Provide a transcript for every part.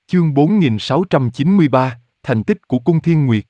Chương 4693, thành tích của cung Thiên Nguyệt.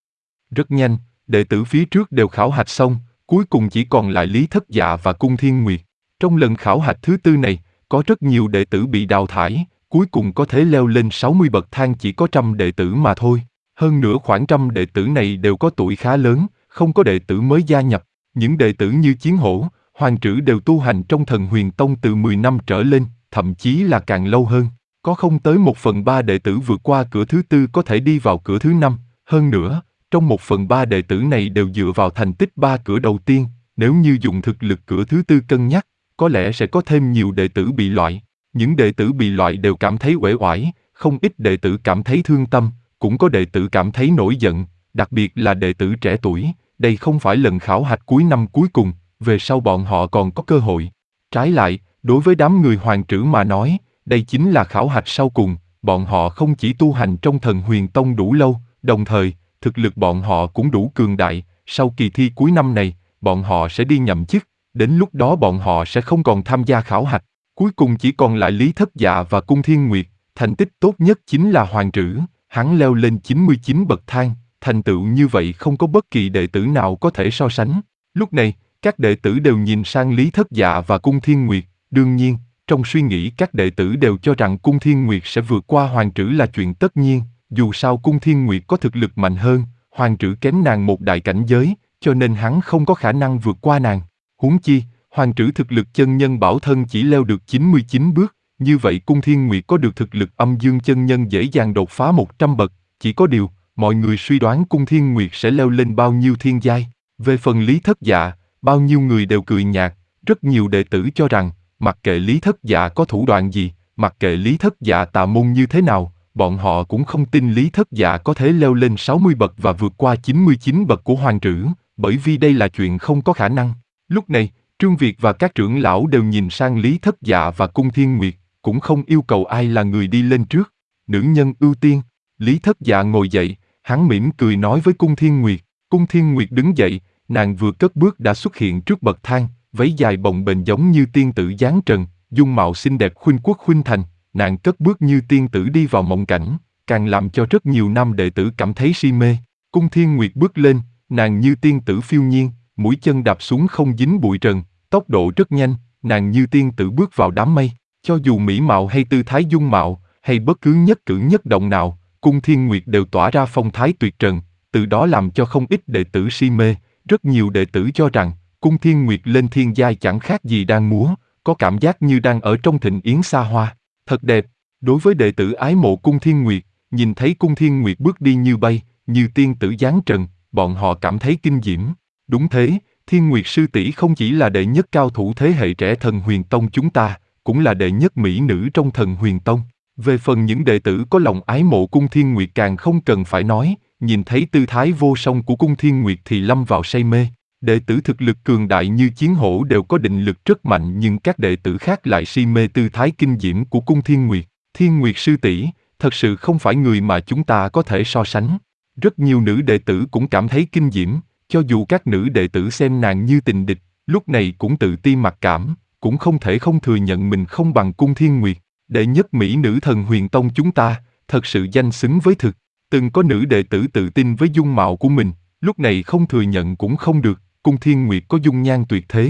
Rất nhanh, đệ tử phía trước đều khảo hạch xong, cuối cùng chỉ còn lại Lý Thất Dạ và cung Thiên Nguyệt. Trong lần khảo hạch thứ tư này, có rất nhiều đệ tử bị đào thải, cuối cùng có thể leo lên 60 bậc thang chỉ có 100 đệ tử mà thôi. Hơn nữa khoảng 100 đệ tử này đều có tuổi khá lớn, không có đệ tử mới gia nhập. Những đệ tử như Chiến Hổ, Hoàng Trữ đều tu hành trong Thần Huyền Tông từ 10 năm trở lên, thậm chí là càng lâu hơn. Có không tới 1/3 đệ tử vượt qua cửa thứ tư có thể đi vào cửa thứ năm. Hơn nữa, trong 1/3 đệ tử này đều dựa vào thành tích 3 cửa đầu tiên. Nếu như dùng thực lực cửa thứ tư cân nhắc, có lẽ sẽ có thêm nhiều đệ tử bị loại. Những đệ tử bị loại đều cảm thấy uể oải, không ít đệ tử cảm thấy thương tâm, cũng có đệ tử cảm thấy nổi giận, đặc biệt là đệ tử trẻ tuổi. Đây không phải lần khảo hạch cuối năm cuối cùng, về sau bọn họ còn có cơ hội. Trái lại, đối với đám người Hoàng Trữ mà nói, đây chính là khảo hạch sau cùng, bọn họ không chỉ tu hành trong Thần Huyền Tông đủ lâu, đồng thời, thực lực bọn họ cũng đủ cường đại, sau kỳ thi cuối năm này, bọn họ sẽ đi nhậm chức, đến lúc đó bọn họ sẽ không còn tham gia khảo hạch. Cuối cùng chỉ còn lại Lý Thất Dạ và cung Thiên Nguyệt, thành tích tốt nhất chính là Hoàng Trữ, hắn leo lên 99 bậc thang, thành tựu như vậy không có bất kỳ đệ tử nào có thể so sánh. Lúc này, các đệ tử đều nhìn sang Lý Thất Dạ và cung Thiên Nguyệt, đương nhiên, trong suy nghĩ các đệ tử đều cho rằng cung Thiên Nguyệt sẽ vượt qua Hoàng Trữ là chuyện tất nhiên, dù sao cung Thiên Nguyệt có thực lực mạnh hơn, Hoàng Trữ kém nàng một đại cảnh giới, cho nên hắn không có khả năng vượt qua nàng. Huống chi, Hoàng Trữ thực lực chân nhân bảo thân chỉ leo được 99 bước, như vậy cung Thiên Nguyệt có được thực lực âm dương chân nhân dễ dàng đột phá 100 bậc, chỉ có điều, mọi người suy đoán cung Thiên Nguyệt sẽ leo lên bao nhiêu thiên giai. Về phần Lý Thất Dạ, bao nhiêu người đều cười nhạt, rất nhiều đệ tử cho rằng, mặc kệ Lý Thất Dạ có thủ đoạn gì, mặc kệ Lý Thất Dạ tà môn như thế nào, bọn họ cũng không tin Lý Thất Dạ có thể leo lên 60 bậc và vượt qua 99 bậc của Hoàng Trữ, bởi vì đây là chuyện không có khả năng. Lúc này, Trương Việt và các trưởng lão đều nhìn sang Lý Thất Dạ và cung Thiên Nguyệt, cũng không yêu cầu ai là người đi lên trước. Nữ nhân ưu tiên. Lý Thất Dạ ngồi dậy, hắn mỉm cười nói với cung Thiên Nguyệt. Cung Thiên Nguyệt đứng dậy, nàng vừa cất bước đã xuất hiện trước bậc thang, váy dài bồng bềnh giống như tiên tử giáng trần, dung mạo xinh đẹp khuynh quốc khuynh thành, nàng cất bước như tiên tử đi vào mộng cảnh, càng làm cho rất nhiều nam đệ tử cảm thấy si mê. Cung Thiên Nguyệt bước lên, nàng như tiên tử phiêu nhiên, mũi chân đạp xuống không dính bụi trần, tốc độ rất nhanh, nàng như tiên tử bước vào đám mây, cho dù mỹ mạo hay tư thái dung mạo, hay bất cứ nhất cử nhất động nào, cung Thiên Nguyệt đều tỏa ra phong thái tuyệt trần, từ đó làm cho không ít đệ tử si mê, rất nhiều đệ tử cho rằng, cung Thiên Nguyệt lên thiên giai chẳng khác gì đang múa, có cảm giác như đang ở trong thịnh yến xa hoa, thật đẹp. Đối với đệ tử ái mộ cung Thiên Nguyệt, nhìn thấy cung Thiên Nguyệt bước đi như bay, như tiên tử giáng trần, bọn họ cảm thấy kinh diễm. Đúng thế, Thiên Nguyệt sư tỷ không chỉ là đệ nhất cao thủ thế hệ trẻ Thần Huyền Tông chúng ta, cũng là đệ nhất mỹ nữ trong Thần Huyền Tông. Về phần những đệ tử có lòng ái mộ cung Thiên Nguyệt càng không cần phải nói, nhìn thấy tư thái vô song của cung Thiên Nguyệt thì lâm vào say mê. Đệ tử thực lực cường đại như Chiến Hổ đều có định lực rất mạnh, nhưng các đệ tử khác lại si mê tư thái kinh diễm của cung Thiên Nguyệt. Thiên Nguyệt sư tỷ, thật sự không phải người mà chúng ta có thể so sánh. Rất nhiều nữ đệ tử cũng cảm thấy kinh diễm, cho dù các nữ đệ tử xem nàng như tình địch, lúc này cũng tự ti mặc cảm, cũng không thể không thừa nhận mình không bằng cung Thiên Nguyệt. Đệ nhất mỹ nữ Thần Huyền Tông chúng ta, thật sự danh xứng với thực. Từng có nữ đệ tử tự tin với dung mạo của mình, lúc này không thừa nhận cũng không được, cung Thiên Nguyệt có dung nhan tuyệt thế.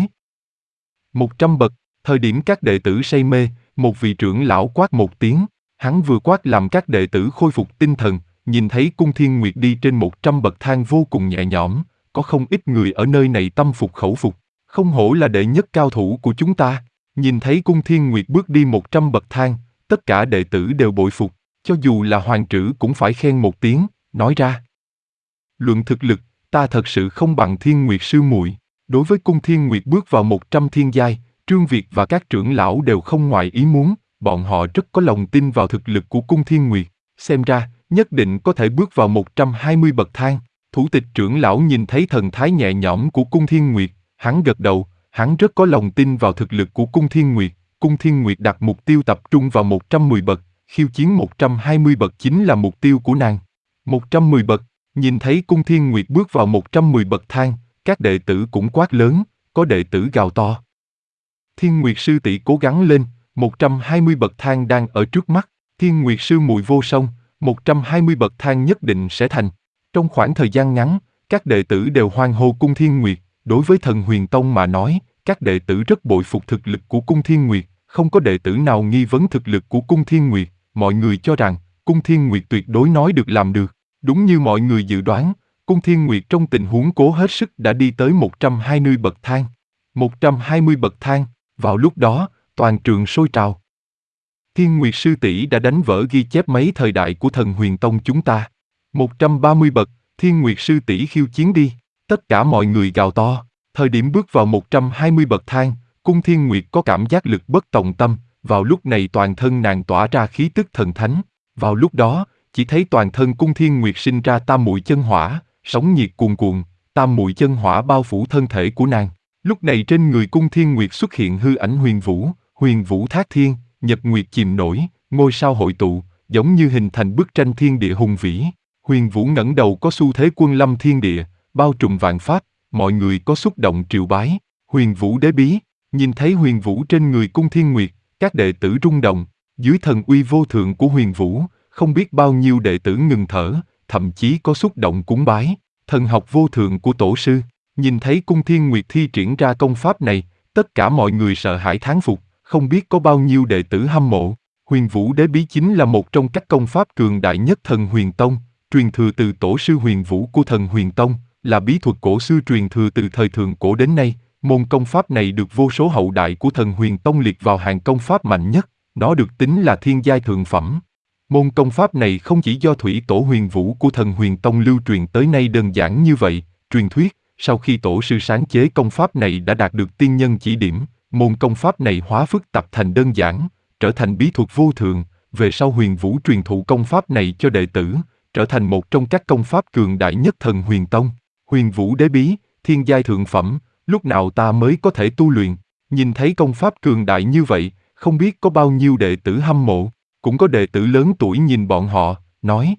100 bậc, thời điểm các đệ tử say mê, một vị trưởng lão quát một tiếng, hắn vừa quát làm các đệ tử khôi phục tinh thần, nhìn thấy cung Thiên Nguyệt đi trên 100 bậc thang vô cùng nhẹ nhõm, có không ít người ở nơi này tâm phục khẩu phục, không hổ là đệ nhất cao thủ của chúng ta. Nhìn thấy cung Thiên Nguyệt bước đi 100 bậc thang, tất cả đệ tử đều bội phục, cho dù là Hoàng Trữ cũng phải khen một tiếng, nói ra. Luận thực lực, ta thật sự không bằng Thiên Nguyệt sư muội. Đối với cung Thiên Nguyệt bước vào 100 thiên giai, Trương Việt và các trưởng lão đều không ngoài ý muốn, bọn họ rất có lòng tin vào thực lực của cung Thiên Nguyệt, xem ra, nhất định có thể bước vào 120 bậc thang. Thủ tịch trưởng lão nhìn thấy thần thái nhẹ nhõm của cung Thiên Nguyệt, hắn gật đầu, hắn rất có lòng tin vào thực lực của cung Thiên Nguyệt. Cung Thiên Nguyệt đặt mục tiêu tập trung vào 110 bậc, khiêu chiến 120 bậc chính là mục tiêu của nàng. 110 bậc, nhìn thấy cung Thiên Nguyệt bước vào 110 bậc thang, các đệ tử cũng quát lớn, có đệ tử gào to. Thiên Nguyệt sư tỷ cố gắng lên, 120 bậc thang đang ở trước mắt. Thiên Nguyệt Sư muội vô song, 120 bậc thang nhất định sẽ thành. Trong khoảng thời gian ngắn, các đệ tử đều hoan hô Cung Thiên Nguyệt. Đối với Thần Huyền Tông mà nói, các đệ tử rất bội phục thực lực của Cung Thiên Nguyệt, không có đệ tử nào nghi vấn thực lực của Cung Thiên Nguyệt. Mọi người cho rằng, Cung Thiên Nguyệt tuyệt đối nói được làm được. Đúng như mọi người dự đoán, Cung Thiên Nguyệt trong tình huống cố hết sức đã đi tới 120 bậc thang. 120 bậc thang, vào lúc đó, toàn trường sôi trào. Thiên Nguyệt sư tỷ đã đánh vỡ ghi chép mấy thời đại của Thần Huyền Tông chúng ta. 130 bậc, Thiên Nguyệt sư tỷ khiêu chiến đi. Tất cả mọi người gào to. Thời điểm bước vào 120 bậc thang, Cung Thiên Nguyệt có cảm giác lực bất tòng tâm. Vào lúc này toàn thân nàng tỏa ra khí tức thần thánh. Vào lúc đó, chỉ thấy toàn thân Cung Thiên Nguyệt sinh ra tam muội chân hỏa, sóng nhiệt cuồn cuộn, tam muội chân hỏa bao phủ thân thể của nàng. Lúc này trên người Cung Thiên Nguyệt xuất hiện hư ảnh huyền vũ thác thiên, nhật nguyệt chìm nổi, ngôi sao hội tụ, giống như hình thành bức tranh thiên địa hùng vĩ. Huyền vũ ngẩng đầu có xu thế quân lâm thiên địa, bao trùm vạn pháp, mọi người có xúc động triều bái. Huyền vũ đế bí, nhìn thấy huyền vũ trên người Cung Thiên Nguyệt, các đệ tử rung động. Dưới thần uy vô thượng của huyền vũ, không biết bao nhiêu đệ tử ngừng thở, thậm chí có xúc động cúng bái. Thần học vô thượng của tổ sư, nhìn thấy Cung Thiên Nguyệt thi triển ra công pháp này, tất cả mọi người sợ hãi thán phục, không biết có bao nhiêu đệ tử hâm mộ. Huyền vũ đế bí chính là một trong các công pháp cường đại nhất Thần Huyền Tông, truyền thừa từ tổ sư huyền vũ của Thần Huyền Tông, là bí thuật cổ xưa truyền thừa từ thời thượng cổ đến nay. Môn công pháp này được vô số hậu đại của Thần Huyền Tông liệt vào hàng công pháp mạnh nhất, nó được tính là thiên giai thượng phẩm. Môn công pháp này không chỉ do thủy tổ huyền vũ của Thần Huyền Tông lưu truyền tới nay đơn giản như vậy, truyền thuyết, sau khi tổ sư sáng chế công pháp này đã đạt được tiên nhân chỉ điểm, môn công pháp này hóa phức tạp thành đơn giản, trở thành bí thuật vô thượng, về sau huyền vũ truyền thụ công pháp này cho đệ tử, trở thành một trong các công pháp cường đại nhất Thần Huyền Tông. Huyền vũ đế bí, thiên giai thượng phẩm, lúc nào ta mới có thể tu luyện? Nhìn thấy công pháp cường đại như vậy, không biết có bao nhiêu đệ tử hâm mộ, cũng có đệ tử lớn tuổi nhìn bọn họ, nói: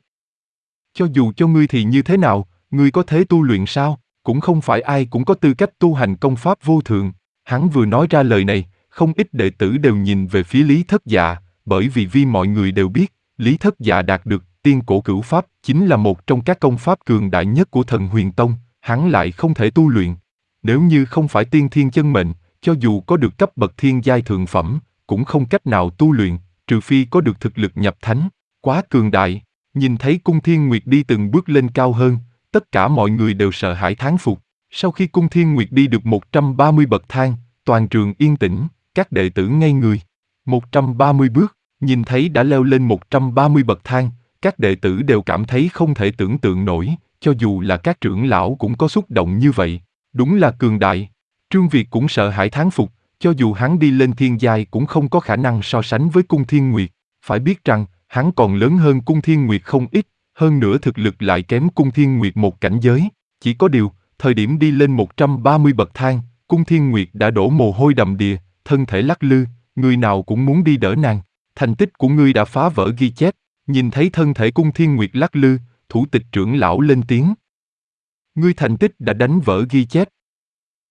cho dù cho ngươi thì như thế nào, ngươi có thể tu luyện sao? Cũng không phải ai cũng có tư cách tu hành công pháp vô thượng. Hắn vừa nói ra lời này, không ít đệ tử đều nhìn về phía Lý Thất Dạ, bởi vì mọi người đều biết, Lý Thất Dạ đạt được tiên cổ cửu pháp chính là một trong các công pháp cường đại nhất của Thần Huyền Tông, hắn lại không thể tu luyện. Nếu như không phải tiên thiên chân mệnh, cho dù có được cấp bậc thiên giai thượng phẩm, cũng không cách nào tu luyện, trừ phi có được thực lực nhập thánh, quá cường đại. Nhìn thấy Cung Thiên Nguyệt đi từng bước lên cao hơn, tất cả mọi người đều sợ hãi thán phục. Sau khi Cung Thiên Nguyệt đi được 130 bậc thang, toàn trường yên tĩnh, các đệ tử ngây người. 130 bước, nhìn thấy đã leo lên 130 bậc thang, các đệ tử đều cảm thấy không thể tưởng tượng nổi, cho dù là các trưởng lão cũng có xúc động như vậy. Đúng là cường đại. Trương Việt cũng sợ hãi thán phục, cho dù hắn đi lên thiên giai cũng không có khả năng so sánh với Cung Thiên Nguyệt. Phải biết rằng, hắn còn lớn hơn Cung Thiên Nguyệt không ít, hơn nữa thực lực lại kém Cung Thiên Nguyệt một cảnh giới. Chỉ có điều, thời điểm đi lên 130 bậc thang, Cung Thiên Nguyệt đã đổ mồ hôi đầm đìa, thân thể lắc lư, người nào cũng muốn đi đỡ nàng. Thành tích của ngươi đã phá vỡ ghi chép. Nhìn thấy thân thể Cung Thiên Nguyệt lắc lư, thủ tịch trưởng lão lên tiếng: ngươi thành tích đã đánh vỡ ghi chép.